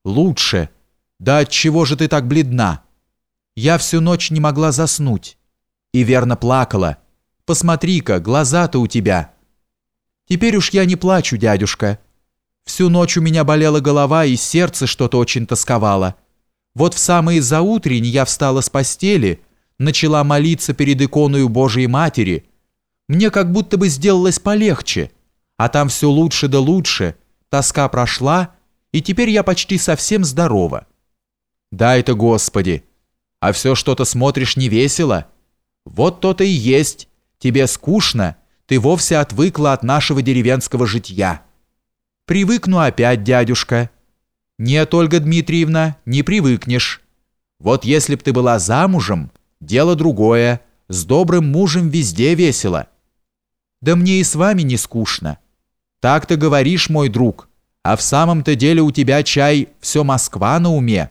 Лучше. Да отчего же ты так бледна? Я всю ночь не могла заснуть. И верно плакала. Посмотри-ка, глаза-то у тебя. Теперь уж я не плачу, дядюшка. Всю ночь у меня болела голова, и сердце что-то очень тосковало. Вот в самые заутрень я встала с постели, начала молиться перед иконою Божией Матери. Мне как будто бы сделалось полегче, а там все лучше да лучше, тоска прошла, и теперь я почти совсем здорова. Дай-то, Господи! А все что-то смотришь невесело. Вот то-то и есть. Тебе скучно, ты вовсе отвыкла от нашего деревенского житья. Привыкну опять, дядюшка. Нет, Ольга Дмитриевна, не привыкнешь. Вот если б ты была замужем, дело другое, с добрым мужем везде весело. Да мне и с вами не скучно. Так-то говоришь, мой друг, а в самом-то деле у тебя, чай, все Москва на уме.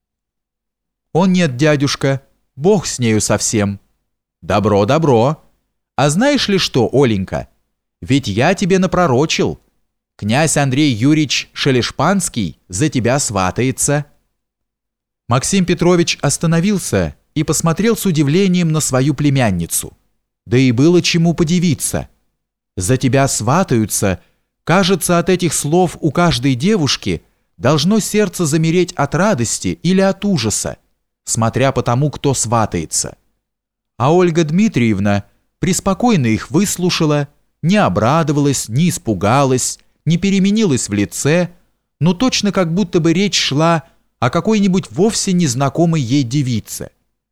О нет, дядюшка, Бог с нею совсем. Добро, добро. А знаешь ли что, Оленька, ведь я тебе напророчил. Князь Андрей Юрьевич Шелешпанский за тебя сватается. Максим Петрович остановился и посмотрел с удивлением на свою племянницу. Да и было чему подивиться. За тебя сватаются, кажется, от этих слов у каждой девушки должно сердце замереть от радости или от ужаса, смотря по тому, кто сватается. А Ольга Дмитриевна преспокойно их выслушала, не обрадовалась, не испугалась, не переменилась в лице, но точно как будто бы речь шла о какой-нибудь вовсе незнакомой ей девице.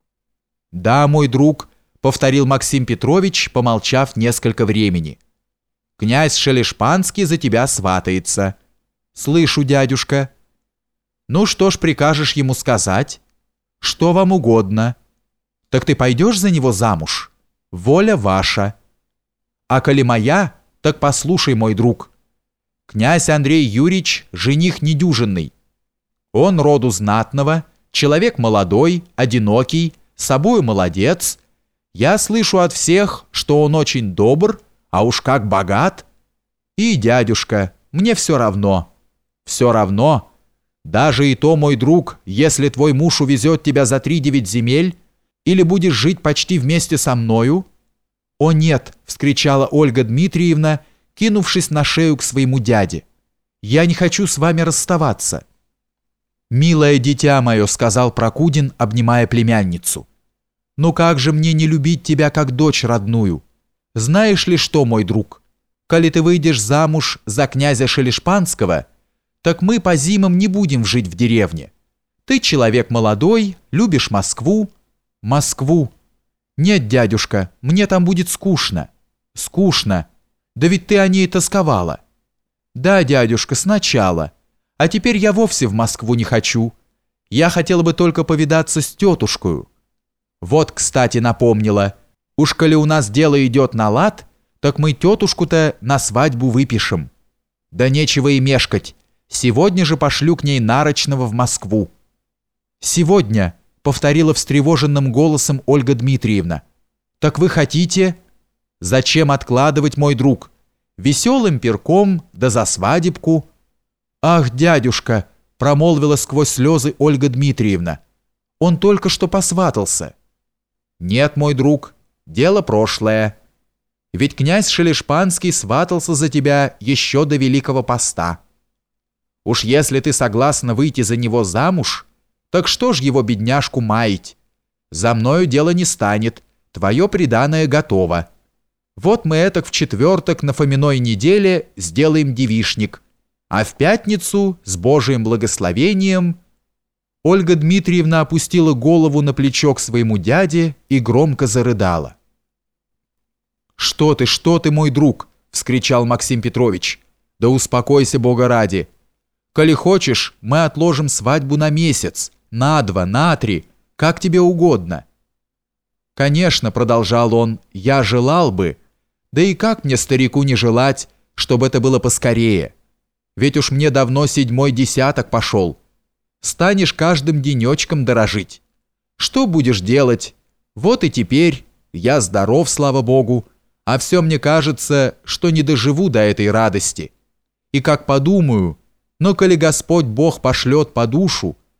«Да, мой друг», — повторил Максим Петрович, помолчав несколько времени. «Князь Шелешпанский за тебя сватается». «Слышу, дядюшка». «Ну что ж прикажешь ему сказать?» «Что вам угодно». «Так ты пойдешь за него замуж?» «Воля ваша». «А коли моя, так послушай, мой друг». Князь Андрей Юрьевич – жених недюжинный. Он роду знатного, человек молодой, одинокий, собою молодец. Я слышу от всех, что он очень добр, а уж как богат. И, дядюшка, мне все равно. Все равно. Даже и то, мой друг, если твой муж увезет тебя за 3-9 земель, или будешь жить почти вместе со мною. «О нет!» – вскричала Ольга Дмитриевна, кинувшись на шею к своему дяде. «Я не хочу с вами расставаться». «Милое дитя мое», — сказал Прокудин, обнимая племянницу. «Ну как же мне не любить тебя, как дочь родную? Знаешь ли что, мой друг, коли ты выйдешь замуж за князя Шелешпанского, так мы по зимам не будем жить в деревне. Ты человек молодой, любишь Москву». «Москву? Нет, дядюшка, мне там будет скучно». «Скучно? Да ведь ты о ней тосковала». «Да, дядюшка, сначала. А теперь я вовсе в Москву не хочу. Я хотела бы только повидаться с тетушкою». «Вот, кстати, напомнила. Уж коли у нас дело идет на лад, так мы тетушку-то на свадьбу выпишем. Да нечего и мешкать. Сегодня же пошлю к ней нарочного в Москву». «Сегодня», — повторила встревоженным голосом Ольга Дмитриевна. «Так вы хотите...» «Зачем откладывать, мой друг? Веселым перком, да за свадебку». «Ах, дядюшка!» – промолвила сквозь слезы Ольга Дмитриевна. «Он только что посватался». «Нет, мой друг, дело прошлое. Ведь князь Шелешпанский сватался за тебя еще до Великого Поста. Уж если ты согласна выйти за него замуж, так что ж его, бедняжку, маять? За мною дело не станет, твое приданое готово. Вот мы этак в четверток на Фоминой неделе сделаем девичник, а в пятницу с Божиим благословением...» Ольга Дмитриевна опустила голову на плечо к своему дяде и громко зарыдала. Что ты, мой друг?» – вскричал Максим Петрович. «Да успокойся, Бога ради. Коли хочешь, мы отложим свадьбу на месяц, на 2, на 3, как тебе угодно». «Конечно», – продолжал он, – «я желал бы, да и как мне, старику, не желать, чтобы это было поскорее? Ведь уж мне давно 7-й десяток пошел. Станешь каждым денечком дорожить. Что будешь делать? Вот и теперь я здоров, слава Богу, а все мне кажется, что не доживу до этой радости. И как подумаю, Но коли Господь Бог пошлет по душу,